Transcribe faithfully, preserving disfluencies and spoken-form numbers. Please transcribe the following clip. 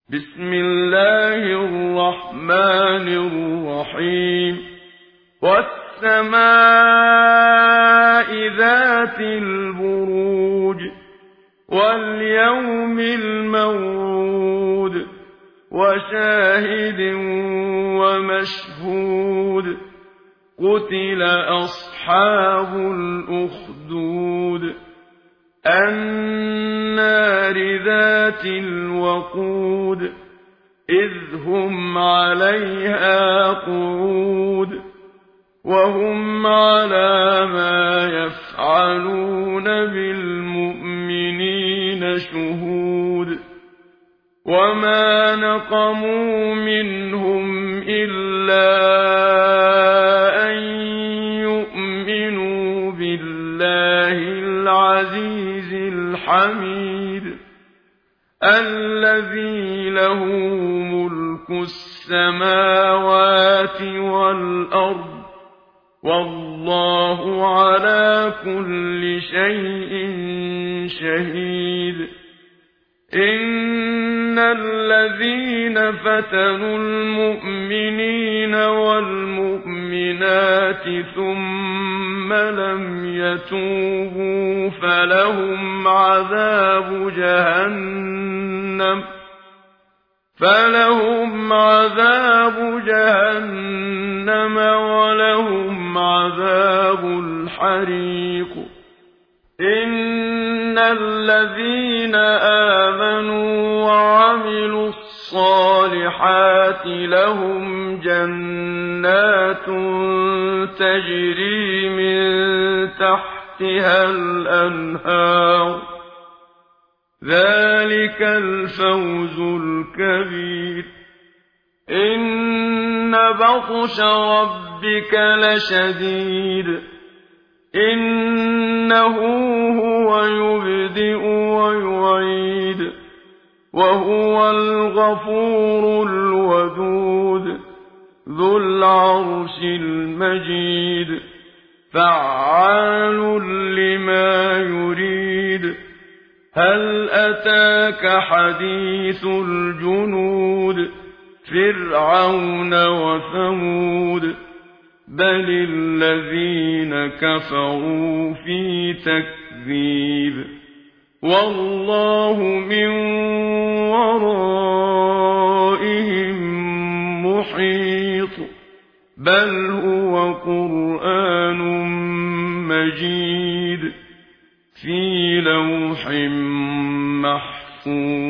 بسم الله الرحمن الرحيم والسماء ذات البروج واليوم الموعود وشاهد ومشهود قتل أصحاب الأخدود النار ذات الوقود إذ هم عليها قعود وهم على ما يفعلون بالمؤمنين شهود وما نقموا منهم إلا أن يؤمنوا بالله العزيز الحميد الذي له ملك السماوات والأرض والله على كل شيء شهيد إن الذين فتنوا المؤمنين والمؤمنات ثم لم يتوبوا فلهم عذاب جهنم فلهم عذاب جهنم ولهم عذاب الحريق إن الذين آمنوا وعملوا الصالحات لهم جنات تجري من تحتها الأنهار ذلك الفوز الكبير إن بطش ربك لشديد إنه هو يبدئ ويعيد وهو الغفور الودود ذو العرش المجيد فعال لما يريد هل أتاك حديث الجنود فرعون وثمود بل الذين كفروا في تكذيب والله من ورائهم محيط بل هو قرآن مجيد في لوح محفوظ